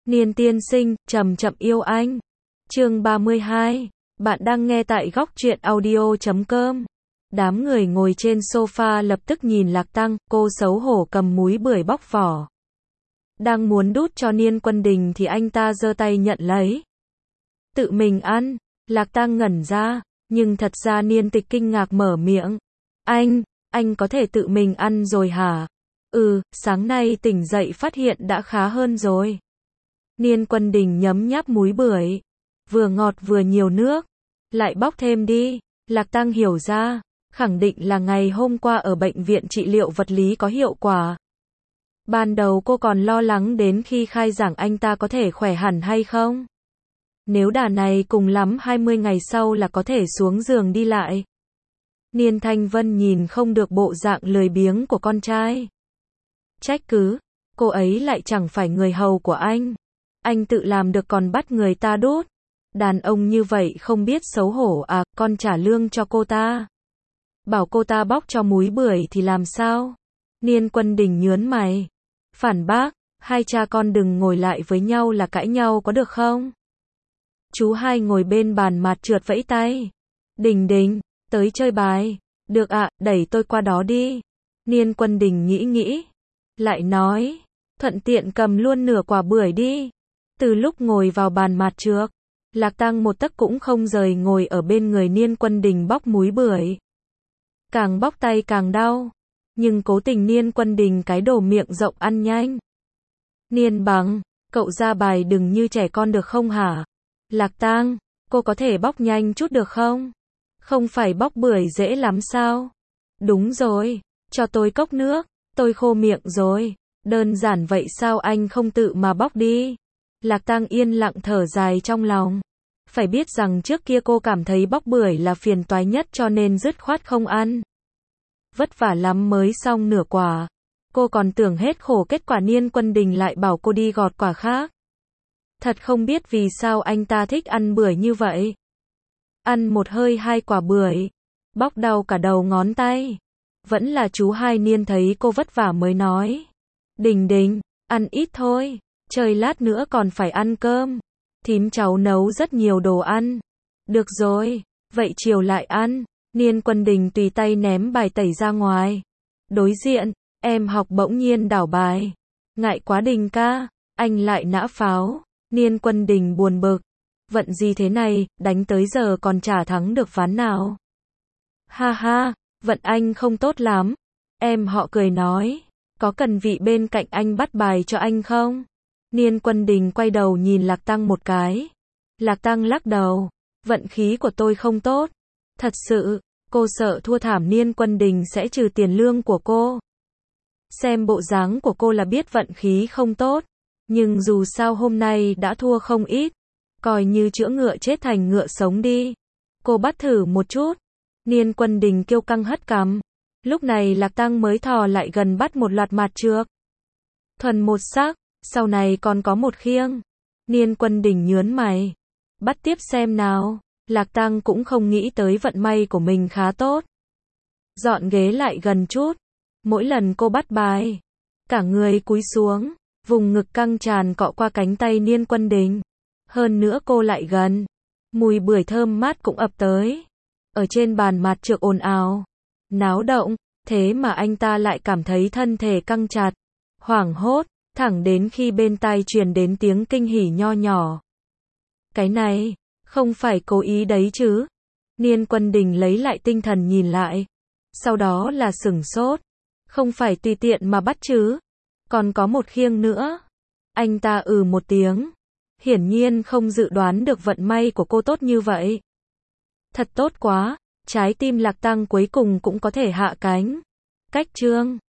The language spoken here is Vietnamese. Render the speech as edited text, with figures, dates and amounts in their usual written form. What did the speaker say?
Niên tiên sinh, chậm chậm yêu anh. Chương 32. Bạn đang nghe tại góc truyện audio.com. Đám người ngồi trên sofa lập tức nhìn Lạc Tăng, cô xấu hổ cầm múi bưởi bóc vỏ. Đang muốn đút cho Niên Quân Đình thì anh ta giơ tay nhận lấy. Tự mình ăn. Lạc Tăng ngẩn ra, nhưng thật ra Niên Tịch kinh ngạc mở miệng. Anh có thể tự mình ăn rồi hả? Sáng nay tỉnh dậy phát hiện đã khá hơn rồi. Niên Quân Đình nhấm nháp múi bưởi. Vừa ngọt vừa nhiều nước. Lại bóc thêm đi. Lạc Tăng hiểu ra, khẳng định là ngày hôm qua ở bệnh viện trị liệu vật lý có hiệu quả. Ban đầu cô còn lo lắng đến khi khai giảng anh ta có thể khỏe hẳn hay không. Nếu đà này cùng lắm 20 ngày sau là có thể xuống giường đi lại. Niên Thanh Vân nhìn không được bộ dạng lười biếng của con trai. Trách cứ, cô ấy lại chẳng phải người hầu của anh. Anh tự làm được còn bắt người ta đút. Đàn ông như vậy không biết xấu hổ à, con trả lương cho cô ta. Bảo cô ta bóc cho múi bưởi thì làm sao? Niên Quân Đình nhớn mày. Phản bác, hai cha con đừng ngồi lại với nhau là cãi nhau có được không? Chú hai ngồi bên bàn mặt trượt vẫy tay. Đình, tới chơi bài. Được ạ, đẩy tôi qua đó đi. Niên Quân Đình nghĩ. Lại nói, thuận tiện cầm luôn nửa quả bưởi đi. Từ lúc ngồi vào bàn mặt trượt, Lạc Tăng một tấc cũng không rời ngồi ở bên người Niên Quân Đình bóc múi bưởi. Càng bóc tay càng đau. Nhưng cố tình Niên Quân Đình cái đồ miệng rộng ăn nhanh. Niên Bằng, cậu ra bài đừng như trẻ con được không hả? Lạc Tăng, cô có thể bóc nhanh chút được không? Không phải bóc bưởi dễ lắm sao? Đúng rồi, cho tôi cốc nước, tôi khô miệng rồi. Đơn giản vậy sao anh không tự mà bóc đi? Lạc Tăng yên lặng thở dài trong lòng. Phải biết rằng trước kia cô cảm thấy bóc bưởi là phiền toái nhất cho nên dứt khoát không ăn. Vất vả lắm mới xong nửa quả. Cô còn tưởng hết khổ, kết quả Niên Quân Đình lại bảo cô đi gọt quả khác. Thật không biết vì sao anh ta thích ăn bưởi như vậy. Ăn một hơi 2 quả bưởi. Bóc đau cả đầu ngón tay. Vẫn là chú hai Niên thấy cô vất vả mới nói. Đình, ăn ít thôi. Trời lát nữa còn phải ăn cơm. Thím cháu nấu rất nhiều đồ ăn. Được rồi, vậy chiều lại ăn. Niên Quân Đình tùy tay ném bài tẩy ra ngoài. Đối diện, em học bỗng nhiên đảo bài. Ngại quá Đình ca, anh lại nã pháo. Niên Quân Đình buồn bực. Vận gì thế này, đánh tới giờ còn chả thắng được ván nào. Ha, vận anh không tốt lắm. Em họ cười nói, có cần vị bên cạnh anh bắt bài cho anh không? Niên Quân Đình quay đầu nhìn Lạc Tăng một cái. Lạc Tăng lắc đầu, vận khí của tôi không tốt. Thật sự, cô sợ thua thảm Niên Quân Đình sẽ trừ tiền lương của cô. Xem bộ dáng của cô là biết vận khí không tốt. Nhưng dù sao hôm nay đã thua không ít. Coi như chữa ngựa chết thành ngựa sống đi. Cô bắt thử một chút. Niên Quân Đình kiêu căng hất cằm. Lúc này Lạc Tăng mới thò lại gần bắt một loạt mặt trược. Thuần một sắc, sau này còn có một khiêng. Niên Quân Đình nhớn mày. Bắt tiếp xem nào. Lạc Tăng cũng không nghĩ tới vận may của mình khá tốt. Dọn ghế lại gần chút. Mỗi lần cô bắt bài, cả người cúi xuống, vùng ngực căng tràn cọ qua cánh tay Niên Quân Đình. Hơn nữa cô lại gần. Mùi bưởi thơm mát cũng ập tới. Ở trên bàn mặt trược ồn ào, náo động, thế mà anh ta lại cảm thấy thân thể căng chặt, hoảng hốt, thẳng đến khi bên tai truyền đến tiếng kinh hỉ nho nhỏ. Cái này, không phải cố ý đấy chứ? Niên Quân Đình lấy lại tinh thần nhìn lại. Sau đó là sửng sốt. Không phải tùy tiện mà bắt chứ? Còn có một khiêng nữa. Anh ta một tiếng. Hiển nhiên không dự đoán được vận may của cô tốt như vậy. Thật tốt quá, trái tim Lạc Tăng cuối cùng cũng có thể hạ cánh. Cách chương